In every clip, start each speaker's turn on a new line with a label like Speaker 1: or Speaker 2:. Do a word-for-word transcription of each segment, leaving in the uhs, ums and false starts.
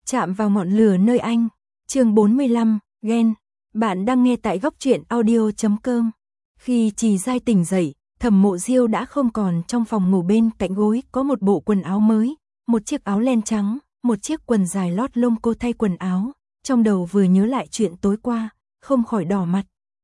Speaker 1: Chạm vào ngọn lửa nơi anh. Chương bốn mươi lăm, ghen. Bạn đang nghe tại góc truyện audio chấm com. Khi Trì Giai tỉnh dậy, Thẩm Mộ Diêu đã không còn trong phòng ngủ, bên cạnh gối có một bộ quần áo mới, một chiếc áo len trắng, một chiếc quần dài lót lông. Cô thay quần áo, trong đầu vừa nhớ lại chuyện tối qua, không khỏi đỏ mặt.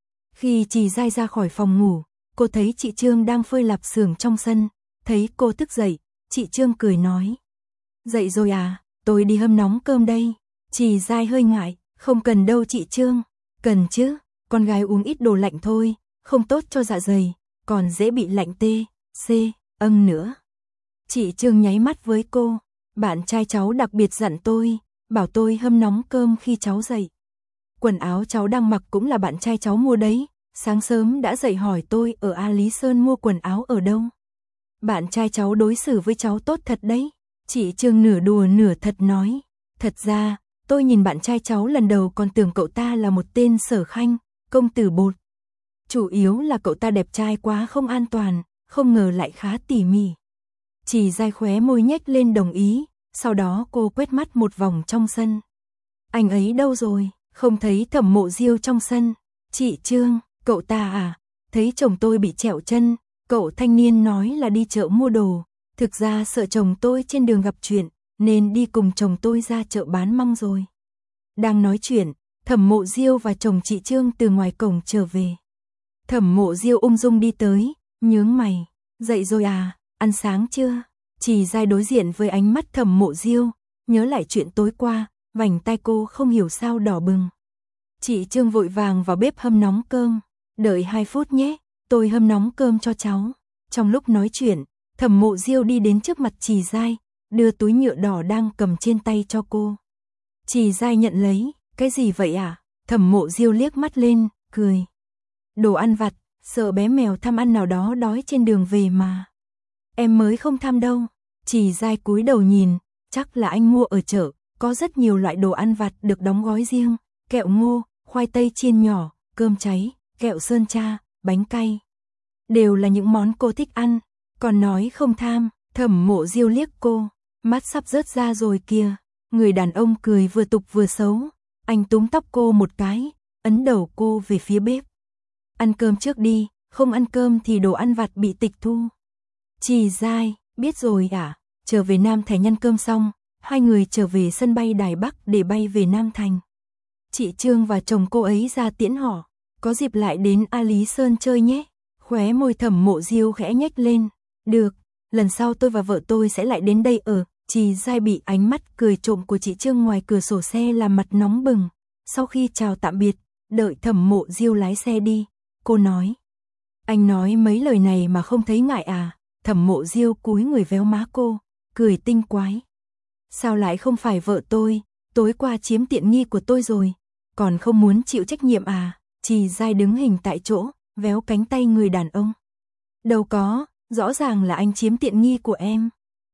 Speaker 1: Khi Trì Giai ra khỏi phòng ngủ, cô thấy chị Trương đang phơi lạp xưởng trong sân, thấy cô thức dậy, chị Trương cười nói: "Dậy rồi à, tôi đi hâm nóng cơm đây." Trì Giai hơi ngại: "Không cần đâu chị Trương." "Cần chứ, con gái uống ít đồ lạnh thôi, không tốt cho dạ dày, còn dễ bị lạnh tê, c, âng nữa." Chị Trương nháy mắt với cô: "Bạn trai cháu đặc biệt dặn tôi, bảo tôi hâm nóng cơm khi cháu dậy. Quần áo cháu đang mặc cũng là bạn trai cháu mua đấy, sáng sớm đã dậy hỏi tôi ở A Lý Sơn mua quần áo ở đâu. Bạn trai cháu đối xử với cháu tốt thật đấy." Chị Trương nửa đùa nửa thật nói: "Thật ra, tôi nhìn bạn trai cháu lần đầu còn tưởng cậu ta là một tên sở khanh, công tử bột. Chủ yếu là cậu ta đẹp trai quá không an toàn, không ngờ lại khá tỉ mỉ." Trì Giai khóe môi nhếch lên đồng ý, sau đó cô quét mắt một vòng trong sân. "Anh ấy đâu rồi?" "Không thấy Thẩm Mộ Diêu trong sân." "Chị Trương, cậu ta à? Thấy chồng tôi bị trẹo chân, cậu thanh niên nói là đi chợ mua đồ, thực ra sợ chồng tôi trên đường gặp chuyện, nên đi cùng chồng tôi ra chợ bán măng rồi." Đang nói chuyện, Thẩm Mộ Diêu và chồng chị Trương từ ngoài cổng trở về. Thẩm Mộ Diêu ung dung đi tới, nhướng mày: "Dậy rồi à, ăn sáng chưa?" Trì Giai đối diện với ánh mắt Thẩm Mộ Diêu, nhớ lại chuyện tối qua, vành tai cô không hiểu sao đỏ bừng. Chị Trương vội vàng vào bếp hâm nóng cơm: "Đợi hai phút nhé, tôi hâm nóng cơm cho cháu." Trong lúc nói chuyện, Thẩm Mộ Diêu đi đến trước mặt Trì Giai, đưa túi nhựa đỏ đang cầm trên tay cho cô. Trì Giai nhận lấy: "Cái gì vậy à?" Thẩm Mộ Diêu liếc mắt lên, cười: "Đồ ăn vặt, sợ bé mèo tham ăn nào đó đói trên đường về mà." "Em mới không tham đâu." Trì Giai cúi đầu nhìn: "Chắc là anh mua ở chợ, có rất nhiều loại đồ ăn vặt được đóng gói riêng, kẹo ngô, khoai tây chiên nhỏ, cơm cháy, kẹo sơn tra, bánh cay. Đều là những món cô thích ăn, còn nói không tham." Thẩm Mộ Diêu liếc cô: "Mắt sắp rớt ra rồi kìa." Người đàn ông cười vừa tục vừa xấu, anh túm tóc cô một cái, ấn đầu cô về phía bếp: "Ăn cơm trước đi, không ăn cơm thì đồ ăn vặt bị tịch thu." Trì Giai: "Biết rồi ạ." Trở về Nam Thành ăn cơm xong, hai người trở về sân bay Đài Bắc để bay về Nam Thành. Chị Trương và chồng cô ấy ra tiễn họ: "Có dịp lại đến A Lý Sơn chơi nhé." Khóe môi Thẩm Mộ Diêu khẽ nhếch lên: "Được, lần sau tôi và vợ tôi sẽ lại đến đây ở." Trì Giai bị ánh mắt cười trộm của chị Trương ngoài cửa sổ xe làm mặt nóng bừng. Sau khi chào tạm biệt, đợi Thẩm Mộ Diêu lái xe đi, cô nói: "Anh nói mấy lời này mà không thấy ngại à?" Thẩm Mộ Diêu cúi người véo má cô, cười tinh quái: "Sao lại không phải vợ tôi, tối qua chiếm tiện nghi của tôi rồi, còn không muốn chịu trách nhiệm à?" Trì Giai đứng hình tại chỗ, véo cánh tay người đàn ông: "Đâu có, rõ ràng là anh chiếm tiện nghi của em.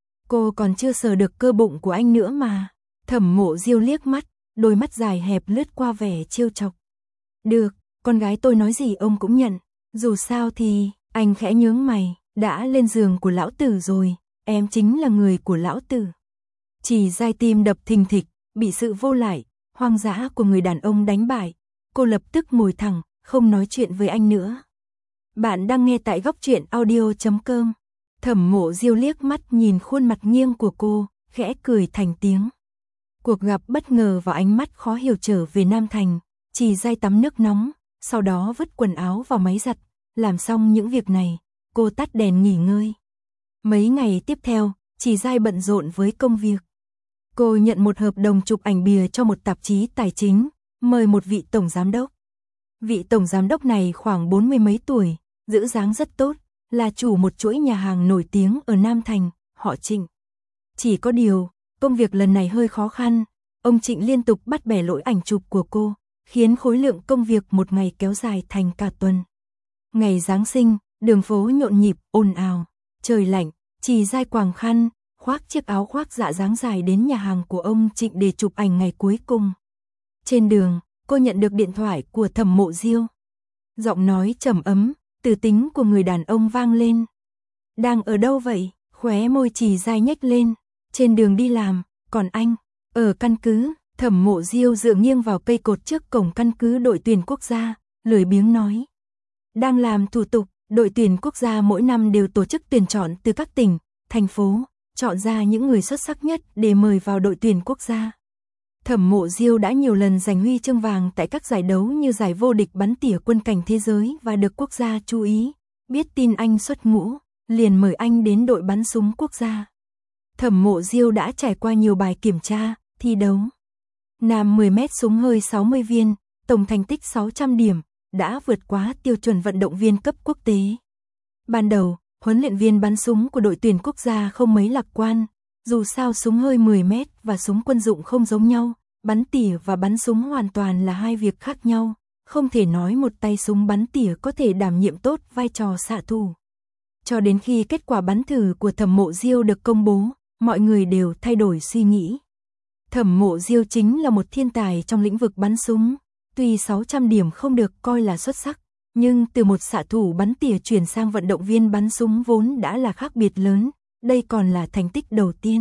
Speaker 1: Cô còn chưa sờ được cơ bụng của anh nữa mà." Thẩm Mộ Diêu liếc mắt, đôi mắt dài hẹp lướt qua vẻ trêu chọc: "Được, con gái tôi nói gì ông cũng nhận, dù sao thì..." Anh khẽ nhướng mày: "Đã lên giường của lão tử rồi, em chính là người của lão tử." Trì Giai tim đập thình thịch, bị sự vô lại, hoang dã của người đàn ông đánh bại. Cô lập tức ngồi thẳng, không nói chuyện với anh nữa. Bạn đang nghe tại góc truyện audio chấm com. Thẩm Mộ Diêu liếc mắt nhìn khuôn mặt nghiêng của cô, khẽ cười thành tiếng. Cuộc gặp bất ngờ và ánh mắt khó hiểu trở về Nam Thành. Trì Giai tắm nước nóng, sau đó vứt quần áo vào máy giặt. Làm xong những việc này, cô tắt đèn nghỉ ngơi. Mấy ngày tiếp theo, Trì Giai bận rộn với công việc. Cô nhận một hợp đồng chụp ảnh bìa cho một tạp chí tài chính, mời một vị tổng giám đốc. Vị tổng giám đốc này khoảng bốn mươi mấy tuổi, giữ dáng rất tốt, là chủ một chuỗi nhà hàng nổi tiếng ở Nam Thành, họ Trịnh. Chỉ có điều, công việc lần này hơi khó khăn, ông Trịnh liên tục bắt bẻ lỗi ảnh chụp của cô, khiến khối lượng công việc một ngày kéo dài thành cả tuần. Ngày Giáng sinh, đường phố nhộn nhịp, ồn ào, trời lạnh, Trì Giai quàng khăn, khoác chiếc áo khoác dạ dáng dài đến nhà hàng của ông Trịnh để chụp ảnh ngày cuối cùng. Trên đường, cô nhận được điện thoại của Thẩm Mộ Diêu. Giọng nói trầm ấm, từ tính của người đàn ông vang lên: "Đang ở đâu vậy?" Khóe môi Trì Giai nhếch lên: "Trên đường đi làm, còn anh?" Ở căn cứ, Thẩm Mộ Diêu dựa nghiêng vào cây cột trước cổng căn cứ đội tuyển quốc gia, lười biếng nói. Đang làm thủ tục, đội tuyển quốc gia mỗi năm đều tổ chức tuyển chọn từ các tỉnh, thành phố, chọn ra những người xuất sắc nhất để mời vào đội tuyển quốc gia. Thẩm Mộ Diêu đã nhiều lần giành huy chương vàng tại các giải đấu như giải vô địch bắn tỉa quân cảnh thế giới và được quốc gia chú ý, biết tin anh xuất ngũ, liền mời anh đến đội bắn súng quốc gia. Thẩm Mộ Diêu đã trải qua nhiều bài kiểm tra, thi đấu. Nam mười mét súng hơi sáu mươi viên, tổng thành tích sáu trăm điểm, đã vượt quá tiêu chuẩn vận động viên cấp quốc tế. Ban đầu, huấn luyện viên bắn súng của đội tuyển quốc gia không mấy lạc quan, dù sao súng hơi mười mét và súng quân dụng không giống nhau, bắn tỉa và bắn súng hoàn toàn là hai việc khác nhau, không thể nói một tay súng bắn tỉa có thể đảm nhiệm tốt vai trò xạ thủ. Cho đến khi kết quả bắn thử của Thẩm Mộ Diêu được công bố, mọi người đều thay đổi suy nghĩ. Thẩm Mộ Diêu chính là một thiên tài trong lĩnh vực bắn súng, tuy sáu trăm điểm không được coi là xuất sắc, nhưng từ một xạ thủ bắn tỉa chuyển sang vận động viên bắn súng vốn đã là khác biệt lớn, đây còn là thành tích đầu tiên.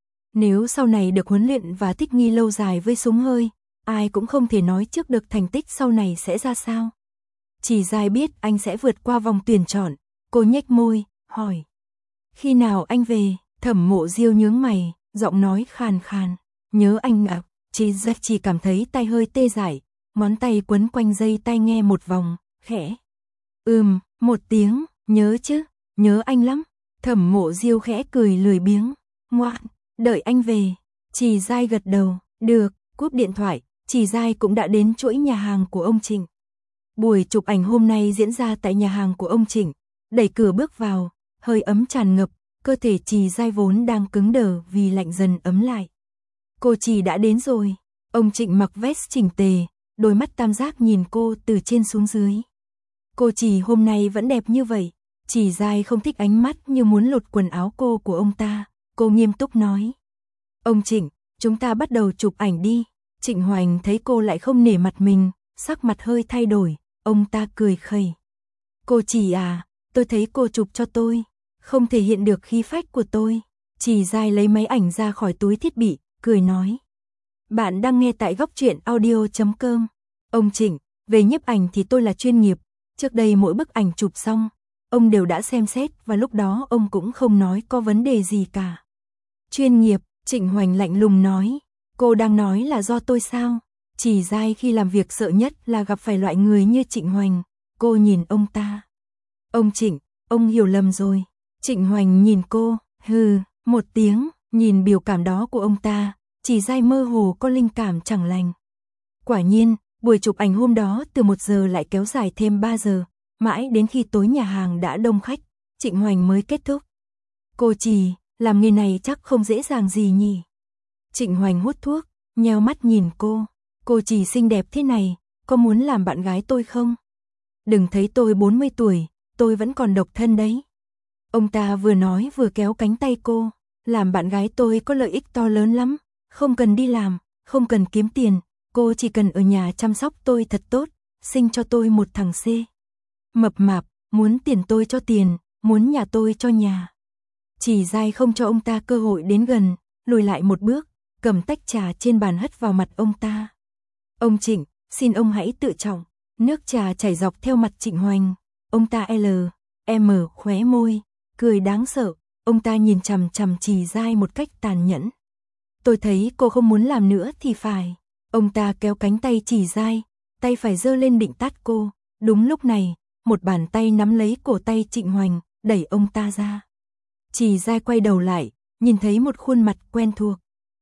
Speaker 1: Nếu sau này được huấn luyện và thích nghi lâu dài với súng hơi, ai cũng không thể nói trước được thành tích sau này sẽ ra sao. Chỉ Giai biết anh sẽ vượt qua vòng tuyển chọn, cô nhếch môi, hỏi. Khi nào anh về? Thẩm Mộ Diêu nhướng mày, giọng nói khàn khàn. Nhớ anh ạ. Chỉ Giai chỉ cảm thấy tay hơi tê dại, ngón tay quấn quanh dây tai nghe một vòng, khẽ. Ừm, một tiếng, nhớ chứ, nhớ anh lắm. Thẩm Mộ Diêu khẽ cười lười biếng. Ngoan, đợi anh về. Chỉ Giai gật đầu, được, cúp điện thoại, Chỉ Giai cũng đã đến chuỗi nhà hàng của ông Trịnh. Buổi chụp ảnh hôm nay diễn ra tại nhà hàng của ông Trịnh, đẩy cửa bước vào, hơi ấm tràn ngập, cơ thể Chỉ Giai vốn đang cứng đờ vì lạnh dần ấm lại. Cô Chỉ đã đến rồi, ông Trịnh mặc vest chỉnh tề, đôi mắt tam giác nhìn cô từ trên xuống dưới. Cô Chỉ hôm nay vẫn đẹp như vậy, Chỉ Giai không thích ánh mắt như muốn lột quần áo cô của ông ta, cô nghiêm túc nói. Ông Trịnh, chúng ta bắt đầu chụp ảnh đi. Trịnh Hoành thấy cô lại không nể mặt mình, sắc mặt hơi thay đổi, ông ta cười khẩy. Cô Chỉ à, tôi thấy cô chụp cho tôi, không thể hiện được khí phách của tôi. Chỉ Giai lấy máy ảnh ra khỏi túi thiết bị, cười nói. Bạn đang nghe tại góc truyện audio chấm com. Ông Trịnh, về nhiếp ảnh thì tôi là chuyên nghiệp, trước đây mỗi bức ảnh chụp xong, ông đều đã xem xét và lúc đó ông cũng không nói có vấn đề gì cả. Chuyên nghiệp, Trịnh Hoành lạnh lùng nói. Cô đang nói là do tôi sao? Chỉ Giai khi làm việc sợ nhất là gặp phải loại người như Trịnh Hoành. Cô nhìn ông ta. Ông Trịnh, ông hiểu lầm rồi. Trịnh Hoành nhìn cô, hừ, một tiếng, nhìn biểu cảm đó của ông ta, Chỉ Giai mơ hồ có linh cảm chẳng lành. Quả nhiên, buổi chụp ảnh hôm đó từ một giờ lại kéo dài thêm ba giờ, mãi đến khi tối nhà hàng đã đông khách, Trịnh Hoành mới kết thúc. Cô Chỉ, làm nghề này chắc không dễ dàng gì nhỉ? Trịnh Hoành hút thuốc, nheo mắt nhìn cô. Cô Chỉ xinh đẹp thế này, có muốn làm bạn gái tôi không? Đừng thấy tôi bốn mươi tuổi, tôi vẫn còn độc thân đấy. Ông ta vừa nói vừa kéo cánh tay cô. Làm bạn gái tôi có lợi ích to lớn lắm, không cần đi làm, không cần kiếm tiền, cô chỉ cần ở nhà chăm sóc tôi thật tốt, sinh cho tôi một thằng C. Mập mạp, muốn tiền tôi cho tiền, muốn nhà tôi cho nhà. Chỉ Giai không cho ông ta cơ hội đến gần, lùi lại một bước, cầm tách trà trên bàn hất vào mặt ông ta. Ông Trịnh, xin ông hãy tự trọng. Nước trà chảy dọc theo mặt Trịnh Hoành. Ông ta L, M khóe môi, cười đáng sợ. Ông ta nhìn chằm chằm Chỉ Giai một cách tàn nhẫn. Tôi thấy cô không muốn làm nữa thì phải. Ông ta kéo cánh tay Chỉ Giai, tay phải giơ lên định tát cô. Đúng lúc này, một bàn tay nắm lấy cổ tay Trịnh Hoành, đẩy ông ta ra. Chỉ Giai quay đầu lại, nhìn thấy một khuôn mặt quen thuộc.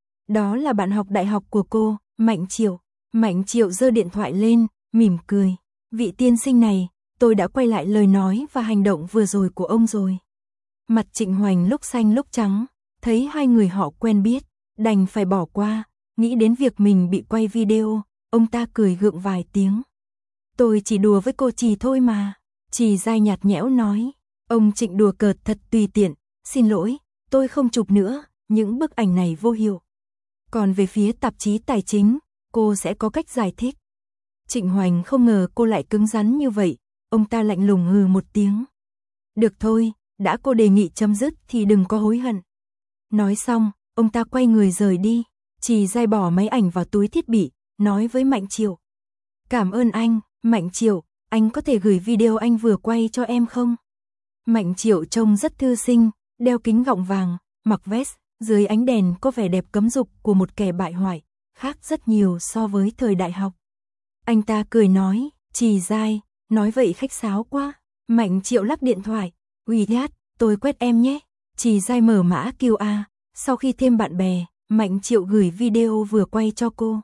Speaker 1: Đó là bạn học đại học của cô, Mạnh Triệu. Mạnh Triệu giơ điện thoại lên, mỉm cười. Vị tiên sinh này, tôi đã quay lại lời nói và hành động vừa rồi của ông rồi. Mặt Trịnh Hoành lúc xanh lúc trắng, thấy hai người họ quen biết, đành phải bỏ qua, nghĩ đến việc mình bị quay video, ông ta cười gượng vài tiếng. Tôi chỉ đùa với cô Chỉ thôi mà. Chỉ Giai nhạt nhẽo nói. Ông Trịnh đùa cợt thật tùy tiện, xin lỗi, tôi không chụp nữa, những bức ảnh này vô hiệu. Còn về phía tạp chí tài chính, cô sẽ có cách giải thích. Trịnh Hoành không ngờ cô lại cứng rắn như vậy, ông ta lạnh lùng hừ một tiếng. Được thôi, đã cô đề nghị chấm dứt thì đừng có hối hận. Nói xong, ông ta quay người rời đi. Chỉ Giai bỏ máy ảnh vào túi thiết bị, nói với Mạnh Triệu. Cảm ơn anh, Mạnh Triệu, anh có thể gửi video anh vừa quay cho em không? Mạnh Triệu trông rất thư sinh, đeo kính gọng vàng, mặc vest, dưới ánh đèn có vẻ đẹp cấm dục của một kẻ bại hoại, khác rất nhiều so với thời đại học. Anh ta cười nói, Chỉ Giai, nói vậy khách sáo quá. Mạnh Triệu lắc điện thoại, uy nhát, tôi quét em nhé. Chỉ Giai mở mã quy rờ, sau khi thêm bạn bè, Mạnh Triệu gửi video vừa quay cho cô.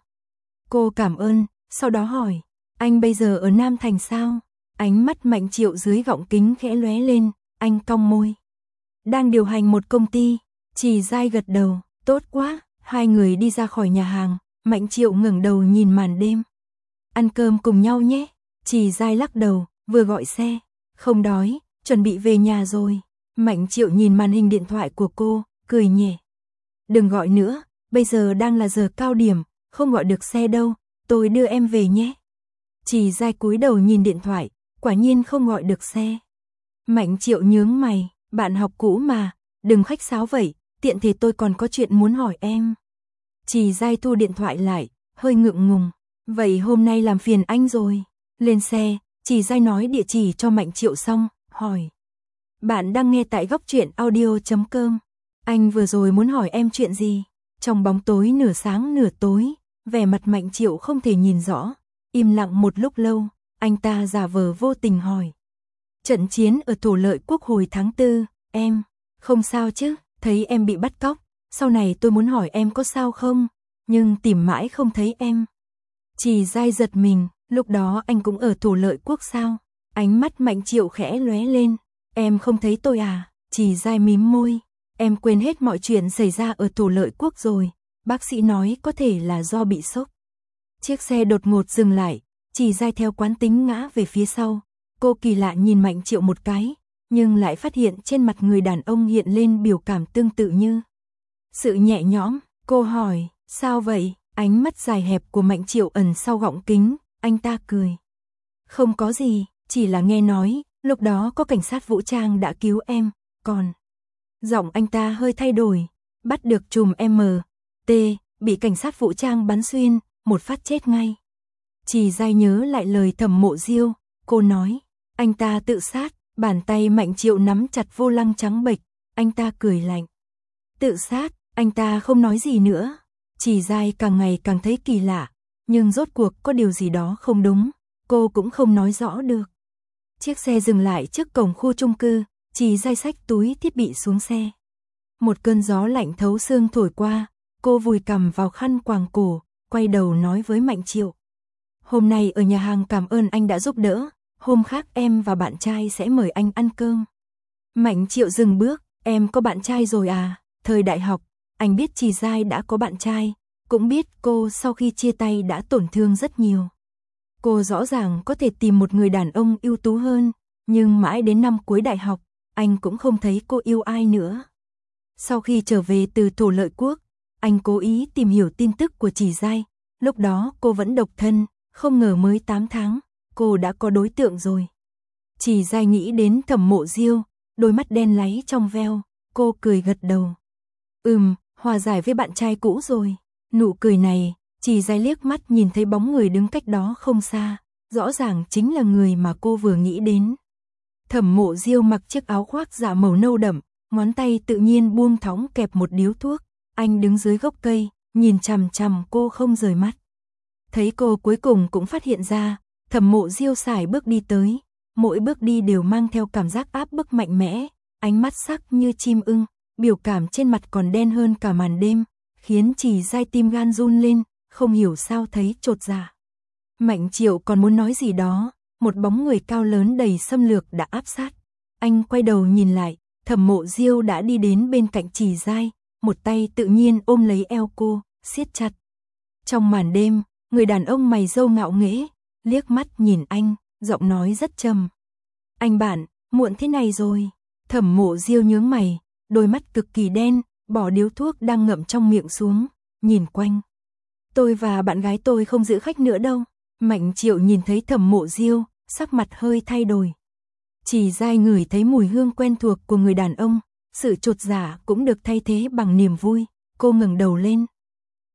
Speaker 1: Cô cảm ơn, sau đó hỏi, anh bây giờ ở Nam Thành sao? Ánh mắt Mạnh Triệu dưới gọng kính khẽ lóe lên, anh cong môi. Đang điều hành một công ty. Chỉ Giai gật đầu, tốt quá. Hai người đi ra khỏi nhà hàng, Mạnh Triệu ngẩng đầu nhìn màn đêm. Ăn cơm cùng nhau nhé. Chỉ Giai lắc đầu, vừa gọi xe. Không đói, chuẩn bị về nhà rồi. Mạnh Triệu nhìn màn hình điện thoại của cô, cười nhẹ. Đừng gọi nữa, bây giờ đang là giờ cao điểm, không gọi được xe đâu, tôi đưa em về nhé. Chỉ Giai cúi đầu nhìn điện thoại, quả nhiên không gọi được xe. Mạnh Triệu nhướng mày, bạn học cũ mà, đừng khách sáo vậy, tiện thể tôi còn có chuyện muốn hỏi em. Chỉ Giai thu điện thoại lại, hơi ngượng ngùng, vậy hôm nay làm phiền anh rồi. Lên xe, Chỉ Giai nói địa chỉ cho Mạnh Triệu xong, hỏi. Bạn đang nghe tại góc truyện audio chấm com. Anh vừa rồi muốn hỏi em chuyện gì? Trong bóng tối nửa sáng nửa tối, vẻ mặt Mạnh Triệu không thể nhìn rõ. Im lặng một lúc lâu, anh ta giả vờ vô tình hỏi. Trận chiến ở Thổ Lợi Quốc hồi tháng tư, em, không sao chứ, thấy em bị bắt cóc, sau này tôi muốn hỏi em có sao không, nhưng tìm mãi không thấy em. Chỉ Giai giật mình, lúc đó anh cũng ở Thổ Lợi Quốc sao? Ánh mắt Mạnh Triệu khẽ lóe lên, em không thấy tôi à? Chỉ Giai mím môi, em quên hết mọi chuyện xảy ra ở Thổ Lợi Quốc rồi, bác sĩ nói có thể là do bị sốc. Chiếc xe đột ngột dừng lại, Chỉ Giai theo quán tính ngã về phía sau. Cô kỳ lạ nhìn Mạnh Triệu một cái, nhưng lại phát hiện trên mặt người đàn ông hiện lên biểu cảm tương tự như sự nhẹ nhõm. Cô hỏi, sao vậy? Ánh mắt dài hẹp của Mạnh Triệu ẩn sau gọng kính, anh ta cười. Không có gì, chỉ là nghe nói, lúc đó có cảnh sát vũ trang đã cứu em, còn... Giọng anh ta hơi thay đổi, bắt được trùm em tê, bị cảnh sát vũ trang bắn xuyên, một phát chết ngay. Chỉ Giai nhớ lại lời Thẩm Mộ Diêu, cô nói, anh ta tự sát, bàn tay Mạnh Triệu nắm chặt vô lăng trắng bệch, anh ta cười lạnh. Tự sát, anh ta không nói gì nữa. Chỉ Giai càng ngày càng thấy kỳ lạ, nhưng rốt cuộc có điều gì đó không đúng, cô cũng không nói rõ được. Chiếc xe dừng lại trước cổng khu chung cư, Chỉ Giai xách túi thiết bị xuống xe. Một cơn gió lạnh thấu xương thổi qua, cô vùi cằm vào khăn quàng cổ, quay đầu nói với Mạnh Triệu. Hôm nay ở nhà hàng cảm ơn anh đã giúp đỡ, hôm khác em và bạn trai sẽ mời anh ăn cơm. Mạnh Triệu dừng bước, em có bạn trai rồi à? Thời đại học, anh biết Chỉ Giai đã có bạn trai, cũng biết cô sau khi chia tay đã tổn thương rất nhiều. Cô rõ ràng có thể tìm một người đàn ông ưu tú hơn, nhưng mãi đến năm cuối đại học, anh cũng không thấy cô yêu ai nữa. Sau khi trở về từ Thổ Lợi Quốc, anh cố ý tìm hiểu tin tức của Chỉ Giai, lúc đó cô vẫn độc thân, không ngờ mới tám tháng, cô đã có đối tượng rồi. Chỉ Giai nghĩ đến Thẩm Mộ Diêu, đôi mắt đen láy trong veo, cô cười gật đầu. Ừm, hòa giải với bạn trai cũ rồi. Nụ cười này, Chỉ Giai liếc mắt nhìn thấy bóng người đứng cách đó không xa, rõ ràng chính là người mà cô vừa nghĩ đến. Thẩm Mộ Diêu mặc chiếc áo khoác dạ màu nâu đậm, ngón tay tự nhiên buông thõng kẹp một điếu thuốc, anh đứng dưới gốc cây, nhìn chằm chằm cô không rời mắt. Thấy cô cuối cùng cũng phát hiện ra, Thẩm Mộ Diêu sải bước đi tới, mỗi bước đi đều mang theo cảm giác áp bức mạnh mẽ, ánh mắt sắc như chim ưng, biểu cảm trên mặt còn đen hơn cả màn đêm, khiến Chỉ Giai tim gan run lên, không hiểu sao thấy chột dạ. Mạnh Triệu còn muốn nói gì đó, một bóng người cao lớn đầy xâm lược đã áp sát. Anh quay đầu nhìn lại, Thẩm Mộ Diêu đã đi đến bên cạnh Chỉ Giai, một tay tự nhiên ôm lấy eo cô, siết chặt. Trong màn đêm, người đàn ông mày râu ngạo nghễ, liếc mắt nhìn anh, giọng nói rất trầm. Anh bạn, muộn thế này rồi. Thẩm Mộ Diêu nhướng mày, đôi mắt cực kỳ đen, bỏ điếu thuốc đang ngậm trong miệng xuống, nhìn quanh. Tôi và bạn gái tôi không giữ khách nữa đâu. Mạnh Triệu nhìn thấy Thẩm Mộ Diêu, sắc mặt hơi thay đổi. Chỉ Giai ngửi thấy mùi hương quen thuộc của người đàn ông, sự chột dạ cũng được thay thế bằng niềm vui, cô ngẩng đầu lên.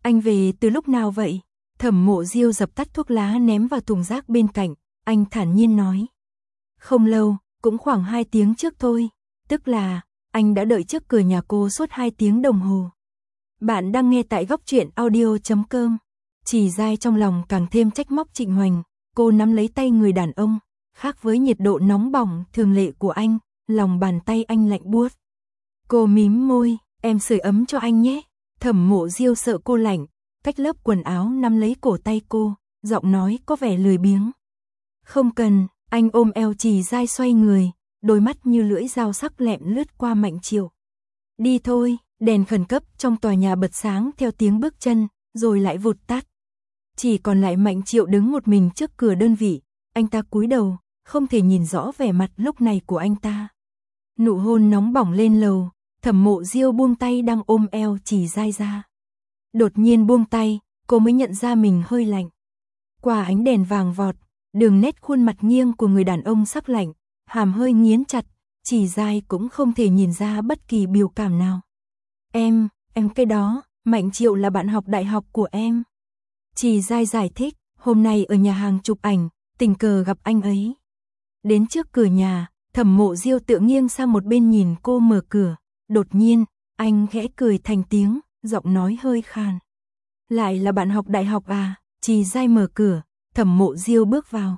Speaker 1: Anh về từ lúc nào vậy? Thẩm Mộ Diêu dập tắt thuốc lá ném vào thùng rác bên cạnh, anh thản nhiên nói. Không lâu, cũng khoảng hai tiếng trước thôi, tức là, anh đã đợi trước cửa nhà cô suốt hai tiếng đồng hồ. Bạn đang nghe tại góc truyện audio chấm com. Chỉ dai trong lòng càng thêm trách móc Trịnh Hoành, cô nắm lấy tay người đàn ông, khác với nhiệt độ nóng bỏng thường lệ của anh, lòng bàn tay anh lạnh buốt. Cô mím môi, em sưởi ấm cho anh nhé. Thẩm Mộ Diêu sợ cô lạnh, cách lớp quần áo nắm lấy cổ tay cô, giọng nói có vẻ lười biếng. Không cần, anh ôm eo Chỉ dai xoay người, đôi mắt như lưỡi dao sắc lẹm lướt qua Mạnh Triệu. Đi thôi, đèn khẩn cấp trong tòa nhà bật sáng theo tiếng bước chân, rồi lại vụt tắt. Chỉ còn lại Mạnh Triệu đứng một mình trước cửa đơn vị, anh ta cúi đầu, không thể nhìn rõ vẻ mặt lúc này của anh ta. Nụ hôn nóng bỏng lên lầu, Thẩm Mộ Diêu buông tay đang ôm eo Chỉ dai ra. Đột nhiên buông tay, cô mới nhận ra mình hơi lạnh. Qua ánh đèn vàng vọt, đường nét khuôn mặt nghiêng của người đàn ông sắc lạnh, hàm hơi nghiến chặt, Chỉ dai cũng không thể nhìn ra bất kỳ biểu cảm nào. Em, em cái đó, Mạnh Triệu là bạn học đại học của em. Chỉ dai giải thích, hôm nay ở nhà hàng chụp ảnh, tình cờ gặp anh ấy. Đến trước cửa nhà, Thẩm Mộ Diêu tựa nghiêng sang một bên nhìn cô mở cửa, đột nhiên, anh khẽ cười thành tiếng, giọng nói hơi khàn. Lại là bạn học đại học à? Chỉ dai mở cửa, Thẩm Mộ Diêu bước vào.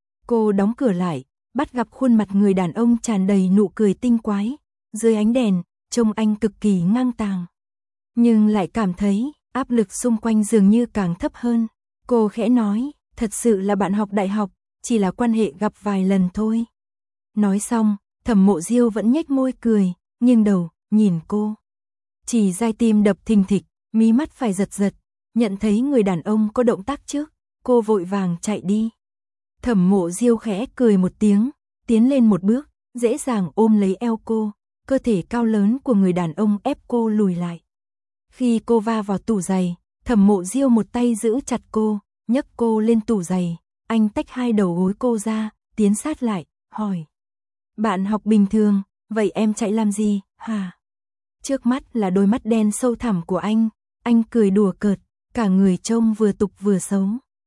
Speaker 1: Cô đóng cửa lại, bắt gặp khuôn mặt người đàn ông tràn đầy nụ cười tinh quái, dưới ánh đèn, trông anh cực kỳ ngang tàng. Nhưng lại cảm thấy, áp lực xung quanh dường như càng thấp hơn. Cô khẽ nói, thật sự là bạn học đại học, chỉ là quan hệ gặp vài lần thôi. Nói xong, Thẩm Mộ Diêu vẫn nhếch môi cười, nghiêng đầu, nhìn cô. Chỉ dai tim đập thình thịch, mí mắt phải giật giật, nhận thấy người đàn ông có động tác trước, cô vội vàng chạy đi. Thẩm Mộ Diêu khẽ cười một tiếng, tiến lên một bước, dễ dàng ôm lấy eo cô, cơ thể cao lớn của người đàn ông ép cô lùi lại. Khi cô va vào tủ giày, Thẩm Mộ Diêu một tay giữ chặt cô, nhấc cô lên tủ giày, anh tách hai đầu gối cô ra, tiến sát lại, hỏi. Bạn học bình thường, vậy em chạy làm gì, hả? Trước mắt là đôi mắt đen sâu thẳm của anh, anh cười đùa cợt, cả người trông vừa tục vừa xấu.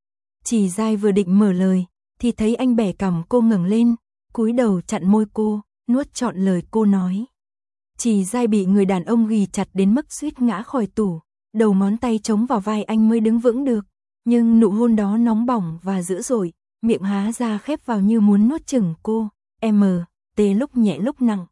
Speaker 1: Chỉ dai vừa định mở lời, thì thấy anh bẻ cằm cô ngẩng lên, cúi đầu chặn môi cô, nuốt trọn lời cô nói. Chỉ dai bị người đàn ông ghì chặt đến mức suýt ngã khỏi tủ, đầu ngón tay chống vào vai anh mới đứng vững được, nhưng nụ hôn đó nóng bỏng và dữ dội, miệng há ra khép vào như muốn nuốt chửng cô, em tê lúc nhẹ lúc nặng.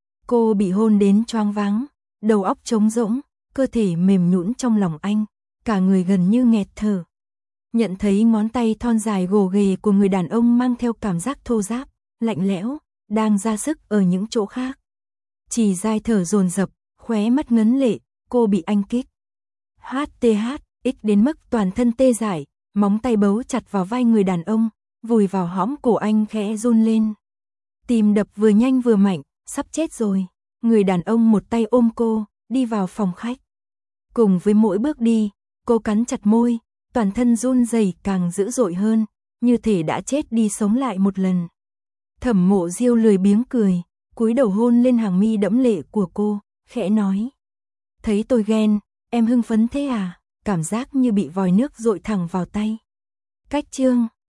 Speaker 1: Cô bị hôn đến choáng váng, đầu óc trống rỗng, cơ thể mềm nhũn trong lòng anh, cả người gần như nghẹt thở. Nhận thấy ngón tay thon dài gồ ghề của người đàn ông mang theo cảm giác thô ráp, lạnh lẽo, đang ra sức ở những chỗ khác. Chỉ dai thở dồn dập, khóe mắt ngấn lệ, cô bị anh kích. hát tê hát, ích đến mức toàn thân tê dại, móng tay bấu chặt vào vai người đàn ông, vùi vào hõm cổ anh khẽ run lên. Tim đập vừa nhanh vừa mạnh, sắp chết rồi. Người đàn ông một tay ôm cô, đi vào phòng khách. Cùng với mỗi bước đi, cô cắn chặt môi, toàn thân run rẩy càng dữ dội hơn, như thể đã chết đi sống lại một lần. Thẩm Mộ Diêu lười biếng cười, cúi đầu hôn lên hàng mi đẫm lệ của cô, khẽ nói. Thấy tôi ghen, em hưng phấn thế à? Cảm giác như bị vòi nước dội thẳng vào tay. Cách chương